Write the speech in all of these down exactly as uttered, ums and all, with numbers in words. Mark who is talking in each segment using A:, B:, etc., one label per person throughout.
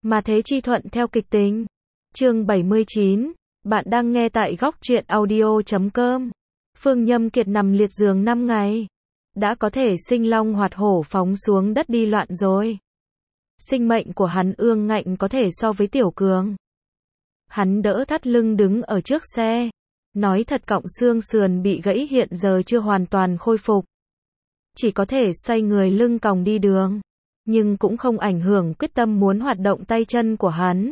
A: Mà thế chi thuận theo kịch tính. Chương bảy mươi chín, bạn đang nghe tại góc truyện audio chấm com. Phương Nhâm Kiệt nằm liệt giường năm ngày. Đã có thể sinh long hoạt hổ phóng xuống đất đi loạn rồi. Sinh mệnh của hắn ương ngạnh có thể so với Tiểu Cường. Hắn đỡ thắt lưng đứng ở trước xe. Nói thật cọng xương sườn bị gãy hiện giờ chưa hoàn toàn khôi phục. Chỉ có thể xoay người lưng còng đi đường. Nhưng cũng không ảnh hưởng quyết tâm muốn hoạt động tay chân của hắn.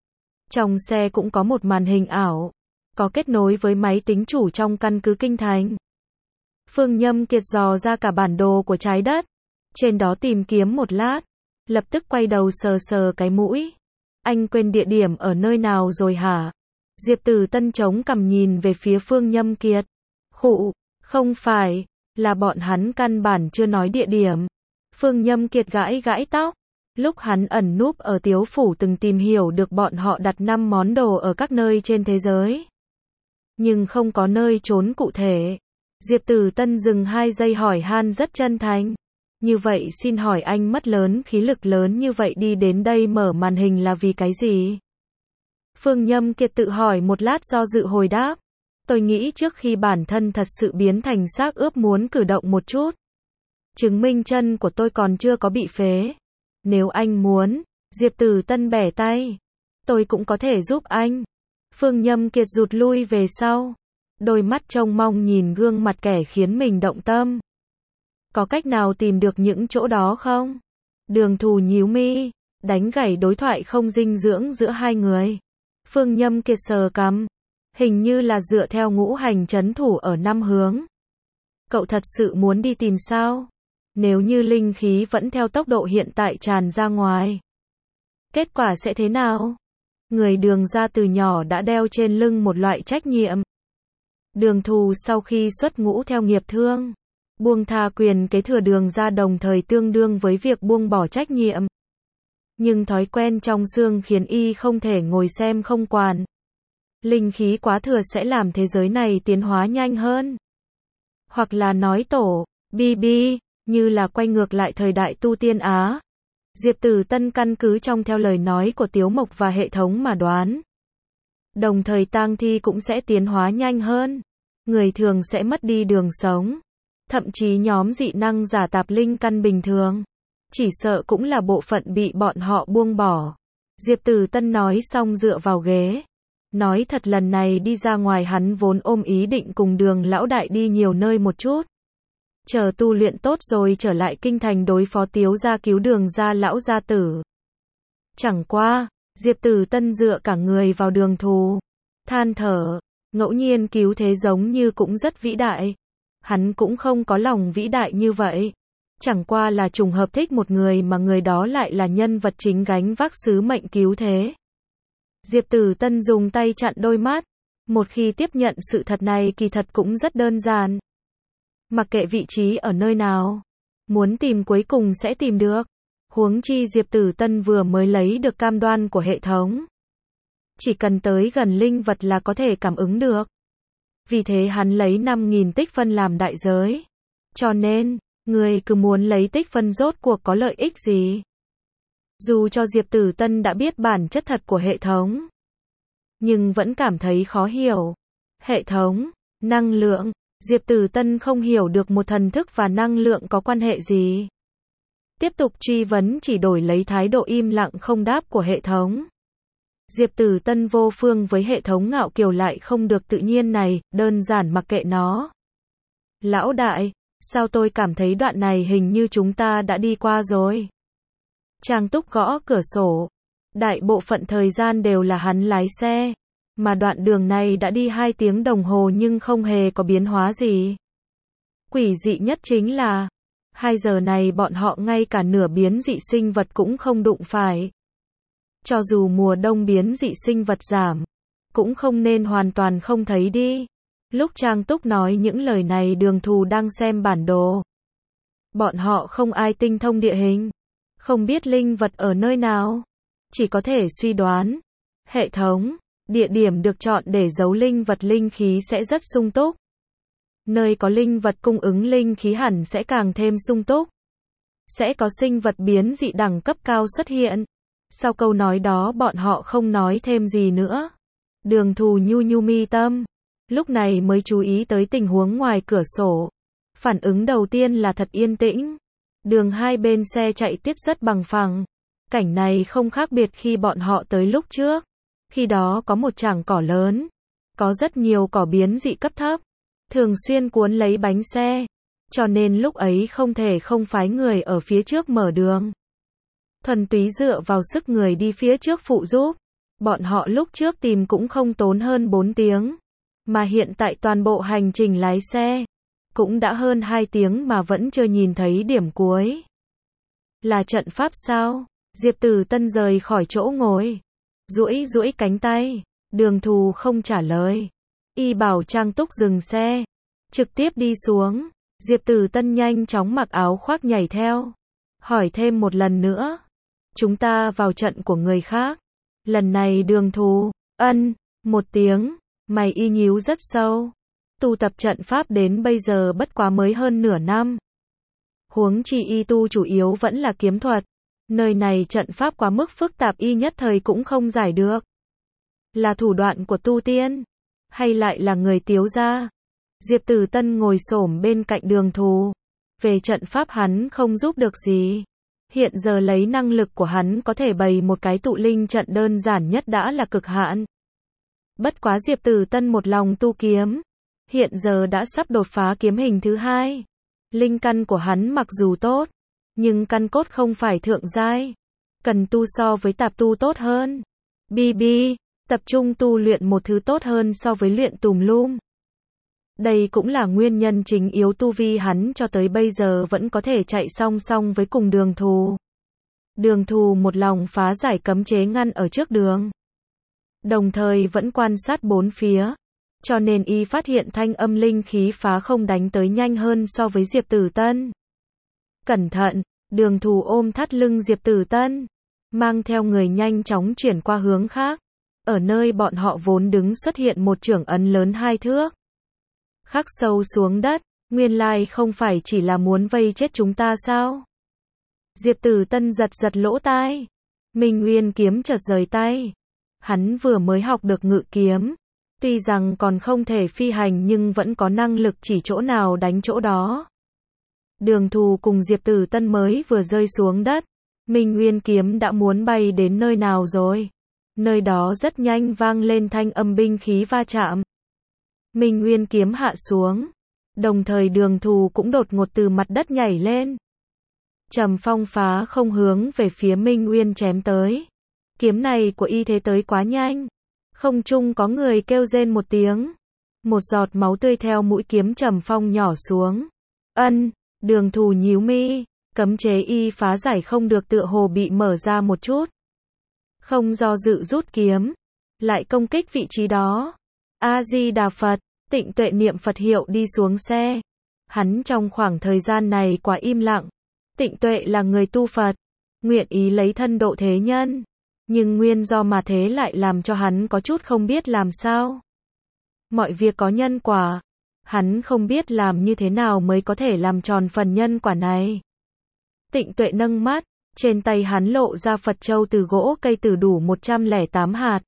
A: Trong xe cũng có một màn hình ảo. Có kết nối với máy tính chủ trong căn cứ Kinh Thành. Phương Nhâm Kiệt dò ra cả bản đồ của trái đất. Trên đó tìm kiếm một lát. Lập tức quay đầu sờ sờ cái mũi. Anh quên địa điểm ở nơi nào rồi hả? Diệp Tử Tân chống cằm nhìn về phía Phương Nhâm Kiệt. Khụ, không phải, là bọn hắn căn bản chưa nói địa điểm. Phương Nhâm Kiệt gãi gãi tóc. Lúc hắn ẩn núp ở Tiếu Phủ từng tìm hiểu được bọn họ đặt năm món đồ ở các nơi trên thế giới. Nhưng không có nơi trốn cụ thể. Diệp Tử Tân dừng hai giây hỏi han rất chân thành. Như vậy xin hỏi anh mất lớn khí lực lớn như vậy đi đến đây mở màn hình là vì cái gì? Phương Nhâm Kiệt tự hỏi một lát do dự hồi đáp. Tôi nghĩ trước khi bản thân thật sự biến thành xác ướp muốn cử động một chút. Chứng minh chân của tôi còn chưa có bị phế. Nếu anh muốn, Diệp Tử Tân bẻ tay. Tôi cũng có thể giúp anh. Phương Nhâm Kiệt rụt lui về sau. Đôi mắt trông mong nhìn gương mặt kẻ khiến mình động tâm. Có cách nào tìm được những chỗ đó không? Đường Thù nhíu mi, đánh gãy đối thoại không dinh dưỡng giữa hai người. Phương Nhâm Kiệt sờ cằm. Hình như là dựa theo ngũ hành trấn thủ ở năm hướng. Cậu thật sự muốn đi tìm sao? Nếu như linh khí vẫn theo tốc độ hiện tại tràn ra ngoài. Kết quả sẽ thế nào? Người Đường gia từ nhỏ đã đeo trên lưng một loại trách nhiệm. Đường Thù sau khi xuất ngũ theo nghiệp thương. Buông tha quyền kế thừa Đường gia đồng thời tương đương với việc buông bỏ trách nhiệm. Nhưng thói quen trong xương khiến y không thể ngồi xem không quản. Linh khí quá thừa sẽ làm thế giới này tiến hóa nhanh hơn. Hoặc là nói tổ, bi bi, như là quay ngược lại thời đại tu tiên Á. Diệp Tử Tân căn cứ trong theo lời nói của Tiếu Mộc và hệ thống mà đoán. Đồng thời tang thi cũng sẽ tiến hóa nhanh hơn. Người thường sẽ mất đi đường sống. Thậm chí nhóm dị năng giả tạp linh căn bình thường. Chỉ sợ cũng là bộ phận bị bọn họ buông bỏ. Diệp Tử Tân nói xong dựa vào ghế. Nói thật lần này đi ra ngoài hắn vốn ôm ý định cùng Đường lão đại đi nhiều nơi một chút. Chờ tu luyện tốt rồi trở lại Kinh Thành đối phó Tiếu gia cứu Đường gia lão gia tử. Chẳng qua, Diệp Tử Tân dựa cả người vào Đường Thù. Than thở, ngẫu nhiên cứu thế giống như cũng rất vĩ đại. Hắn cũng không có lòng vĩ đại như vậy. Chẳng qua là trùng hợp thích một người mà người đó lại là nhân vật chính gánh vác sứ mệnh cứu thế. Diệp Tử Tân dùng tay chặn đôi mắt. Một khi tiếp nhận sự thật này kỳ thật cũng rất đơn giản. Mặc kệ vị trí ở nơi nào, muốn tìm cuối cùng sẽ tìm được. Huống chi Diệp Tử Tân vừa mới lấy được cam đoan của hệ thống. Chỉ cần tới gần linh vật là có thể cảm ứng được. Vì thế hắn lấy năm nghìn tích phân làm đại giới. Cho nên, người cứ muốn lấy tích phân rốt cuộc có lợi ích gì? Dù cho Diệp Tử Tân đã biết bản chất thật của hệ thống, nhưng vẫn cảm thấy khó hiểu. Hệ thống, năng lượng, Diệp Tử Tân không hiểu được một thần thức và năng lượng có quan hệ gì. Tiếp tục truy vấn chỉ đổi lấy thái độ im lặng không đáp của hệ thống. Diệp Tử Tân vô phương với hệ thống ngạo kiều lại không được tự nhiên này, đơn giản mặc kệ nó. Lão đại, sao tôi cảm thấy đoạn này hình như chúng ta đã đi qua rồi. Trang Túc gõ cửa sổ. Đại bộ phận thời gian đều là hắn lái xe. Mà đoạn đường này đã đi hai tiếng đồng hồ nhưng không hề có biến hóa gì. Quỷ dị nhất chính là, hai giờ này bọn họ ngay cả nửa biến dị sinh vật cũng không đụng phải. Cho dù mùa đông biến dị sinh vật giảm, cũng không nên hoàn toàn không thấy đi. Lúc Trang Túc nói những lời này Đường Thù đang xem bản đồ. Bọn họ không ai tinh thông địa hình. Không biết linh vật ở nơi nào. Chỉ có thể suy đoán. Hệ thống, địa điểm được chọn để giấu linh vật linh khí sẽ rất sung túc. Nơi có linh vật cung ứng linh khí hẳn sẽ càng thêm sung túc. Sẽ có sinh vật biến dị đẳng cấp cao xuất hiện. Sau câu nói đó bọn họ không nói thêm gì nữa. Đường Thù nhu nhu mi tâm, lúc này mới chú ý tới tình huống ngoài cửa sổ. Phản ứng đầu tiên là thật yên tĩnh. Đường hai bên xe chạy tiết rất bằng phẳng. Cảnh này không khác biệt khi bọn họ tới lúc trước. Khi đó có một tràng cỏ lớn. Có rất nhiều cỏ biến dị cấp thấp. Thường xuyên cuốn lấy bánh xe. Cho nên lúc ấy không thể không phái người ở phía trước mở đường. Thuần túy dựa vào sức người đi phía trước phụ giúp. Bọn họ lúc trước tìm cũng không tốn hơn bốn tiếng. Mà hiện tại toàn bộ hành trình lái xe. Cũng đã hơn hai tiếng mà vẫn chưa nhìn thấy điểm cuối. Là trận pháp sao? Diệp Tử Tân rời khỏi chỗ ngồi. Duỗi duỗi cánh tay. Đường Thù không trả lời. Y bảo Trang Túc dừng xe. Trực tiếp đi xuống. Diệp Tử Tân nhanh chóng mặc áo khoác nhảy theo. Hỏi thêm một lần nữa. Chúng ta vào trận của người khác. Lần này Đường Thù, ân, một tiếng, mày y nhíu rất sâu. Tu tập trận pháp đến bây giờ bất quá mới hơn nửa năm. Huống chi y tu chủ yếu vẫn là kiếm thuật. Nơi này trận pháp quá mức phức tạp y nhất thời cũng không giải được. Là thủ đoạn của tu tiên, hay lại là người tiếu gia? Diệp Tử Tân ngồi xổm bên cạnh Đường Thù. Về trận pháp hắn không giúp được gì. Hiện giờ lấy năng lực của hắn có thể bày một cái tụ linh trận đơn giản nhất đã là cực hạn. Bất quá Diệp Tử Tân một lòng tu kiếm. Hiện giờ đã sắp đột phá kiếm hình thứ hai. Linh căn của hắn mặc dù tốt, nhưng căn cốt không phải thượng giai. Cần tu so với tạp tu tốt hơn. Bi bi, tập trung tu luyện một thứ tốt hơn so với luyện tùm lum. Đây cũng là nguyên nhân chính yếu tu vi hắn cho tới bây giờ vẫn có thể chạy song song với cùng Đường Thù. Đường Thù một lòng phá giải cấm chế ngăn ở trước đường. Đồng thời vẫn quan sát bốn phía. Cho nên y phát hiện thanh âm linh khí phá không đánh tới nhanh hơn so với Diệp Tử Tân. Cẩn thận, Đường Thù ôm thắt lưng Diệp Tử Tân. Mang theo người nhanh chóng chuyển qua hướng khác. Ở nơi bọn họ vốn đứng xuất hiện một chưởng ấn lớn hai thước. Khắc sâu xuống đất, nguyên lai không phải chỉ là muốn vây chết chúng ta sao? Diệp Tử Tân giật giật lỗ tai. Minh Nguyên kiếm chợt rời tay. Hắn vừa mới học được ngự kiếm. Tuy rằng còn không thể phi hành nhưng vẫn có năng lực chỉ chỗ nào đánh chỗ đó. Đường Thù cùng Diệp Tử Tân mới vừa rơi xuống đất. Minh Nguyên kiếm đã muốn bay đến nơi nào rồi? Nơi đó rất nhanh vang lên thanh âm binh khí va chạm. Minh Nguyên kiếm hạ xuống. Đồng thời Đường Thù cũng đột ngột từ mặt đất nhảy lên. Trầm phong phá không hướng về phía Minh Nguyên chém tới. Kiếm này của y thế tới quá nhanh. Không trung có người kêu rên một tiếng. Một giọt máu tươi theo mũi kiếm trầm phong nhỏ xuống. Ân, Đường Thù nhíu mi. Cấm chế y phá giải không được tựa hồ bị mở ra một chút. Không do dự rút kiếm. Lại công kích vị trí đó. A-di-đà Phật, Tịnh Tuệ niệm Phật hiệu đi xuống xe. Hắn trong khoảng thời gian này quá im lặng. Tịnh Tuệ là người tu Phật. Nguyện ý lấy thân độ thế nhân. Nhưng nguyên do mà thế lại làm cho hắn có chút không biết làm sao. Mọi việc có nhân quả. Hắn không biết làm như thế nào mới có thể làm tròn phần nhân quả này. Tịnh Tuệ nâng mắt. Trên tay hắn lộ ra Phật châu từ gỗ cây từ đủ một trăm lẻ tám hạt.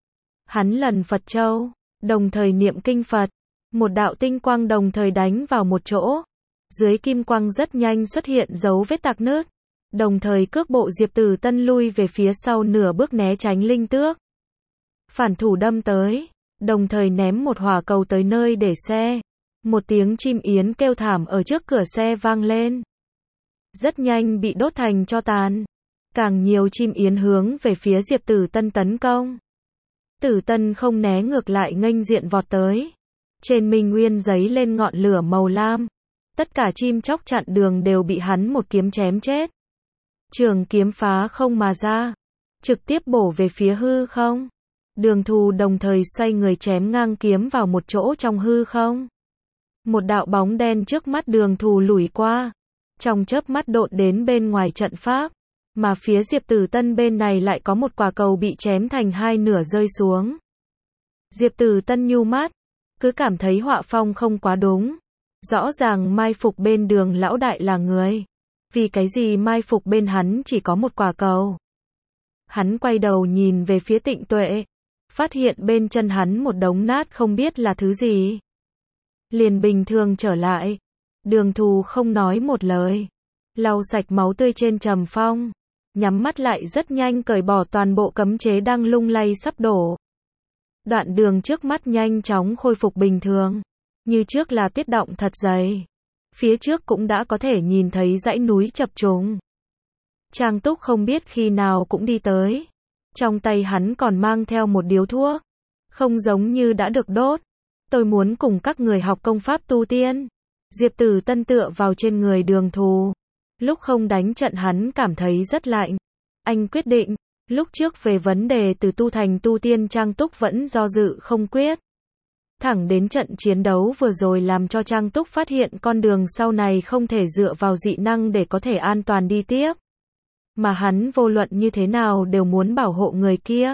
A: Hắn lần Phật châu. Đồng thời niệm kinh Phật. Một đạo tinh quang đồng thời đánh vào một chỗ. Dưới kim quang rất nhanh xuất hiện dấu vết tạc nứt. Đồng thời cước bộ Diệp Tử Tân lui về phía sau nửa bước né tránh linh tước. Phản thủ đâm tới. Đồng thời ném một hỏa cầu tới nơi để xe. Một tiếng chim yến kêu thảm ở trước cửa xe vang lên. Rất nhanh bị đốt thành tro tàn. Càng nhiều chim yến hướng về phía Diệp Tử Tân tấn công. Tử Tân không né ngược lại nghênh diện vọt tới. Trên Minh Nguyên giấy lên ngọn lửa màu lam. Tất cả chim chóc chặn đường đều bị hắn một kiếm chém chết. Trường kiếm phá không mà ra. Trực tiếp bổ về phía hư không. Đường Thù đồng thời xoay người chém ngang kiếm vào một chỗ trong hư không. Một đạo bóng đen trước mắt Đường Thù lủi qua. Trong chớp mắt độn đến bên ngoài trận pháp. Mà phía Diệp Tử Tân bên này lại có một quả cầu bị chém thành hai nửa rơi xuống. Diệp Tử Tân nhu mắt. Cứ cảm thấy họa phong không quá đúng. Rõ ràng mai phục bên Đường lão đại là người. Vì cái gì mai phục bên hắn chỉ có một quả cầu? Hắn quay đầu nhìn về phía Tịnh Tuệ, phát hiện bên chân hắn một đống nát không biết là thứ gì. Liền bình thường trở lại. Đường Thù không nói một lời, lau sạch máu tươi trên Trầm Phong, nhắm mắt lại rất nhanh cởi bỏ toàn bộ cấm chế đang lung lay sắp đổ. Đoạn đường trước mắt nhanh chóng khôi phục bình thường, như trước là tuyết động thật dày. Phía trước cũng đã có thể nhìn thấy dãy núi chập trùng. Trang Túc không biết khi nào cũng đi tới. Trong tay hắn còn mang theo một điếu thuốc, không giống như đã được đốt. Tôi muốn cùng các người học công pháp tu tiên. Diệp Tử Tân tựa vào trên người Đường Thù. Lúc không đánh trận hắn cảm thấy rất lạnh. Anh quyết định, lúc trước về vấn đề từ tu thành tu tiên Trang Túc vẫn do dự không quyết. Thẳng đến trận chiến đấu vừa rồi làm cho Trang Túc phát hiện con đường sau này không thể dựa vào dị năng để có thể an toàn đi tiếp. Mà hắn vô luận như thế nào đều muốn bảo hộ người kia.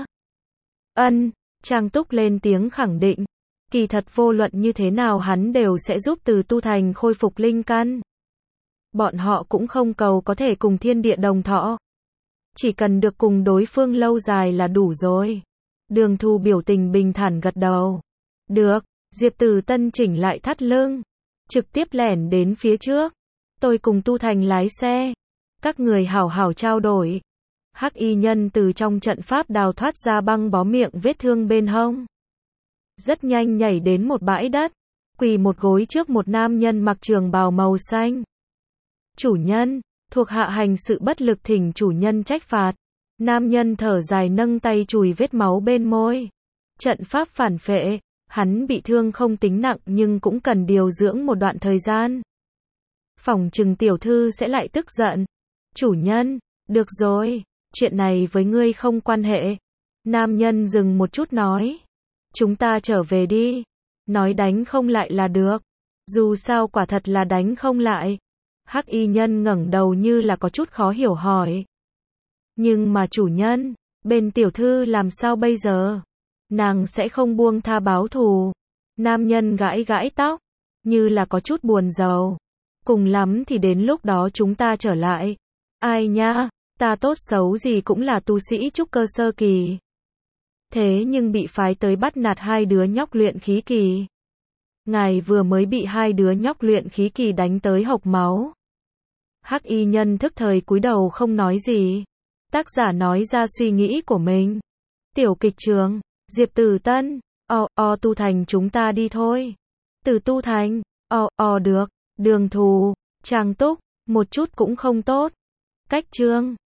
A: Ân, Trang Túc lên tiếng khẳng định. Kỳ thật vô luận như thế nào hắn đều sẽ giúp Từ Tu Thành khôi phục linh căn. Bọn họ cũng không cầu có thể cùng thiên địa đồng thọ. Chỉ cần được cùng đối phương lâu dài là đủ rồi. Đường Thù biểu tình bình thản gật đầu. Được, Diệp Tử Tân chỉnh lại thắt lưng, trực tiếp lẻn đến phía trước. Tôi cùng Tu Thành lái xe. Các người hảo hảo trao đổi. Hắc y nhân từ trong trận pháp đào thoát ra băng bó miệng vết thương bên hông. Rất nhanh nhảy đến một bãi đất, quỳ một gối trước một nam nhân mặc trường bào màu xanh. Chủ nhân, thuộc hạ hành sự bất lực thỉnh chủ nhân trách phạt. Nam nhân thở dài nâng tay chùi vết máu bên môi. Trận pháp phản phệ, hắn bị thương không tính nặng nhưng cũng cần điều dưỡng một đoạn thời gian. Phỏng chừng tiểu thư sẽ lại tức giận. Chủ nhân, được rồi, chuyện này với ngươi không quan hệ. Nam nhân dừng một chút nói. Chúng ta trở về đi. Nói đánh không lại là được. Dù sao quả thật là đánh không lại. Hắc y nhân ngẩng đầu như là có chút khó hiểu hỏi. Nhưng mà chủ nhân, bên tiểu thư làm sao bây giờ? Nàng sẽ không buông tha báo thù. Nam nhân gãi gãi tóc, như là có chút buồn rầu. Cùng lắm thì đến lúc đó chúng ta trở lại. Ai nha, ta tốt xấu gì cũng là tu sĩ trúc cơ sơ kỳ. Thế nhưng bị phái tới bắt nạt hai đứa nhóc luyện khí kỳ. Ngài vừa mới bị hai đứa nhóc luyện khí kỳ đánh tới hộc máu. Hắc y nhân thức thời cúi đầu không nói gì. Tác giả nói ra suy nghĩ của mình. Tiểu kịch trường, Diệp Tử Tân, o o Tu Thành chúng ta đi thôi. Từ Tu Thành, o o được, Đường Thù, Trang Túc, một chút cũng không tốt. Cách chương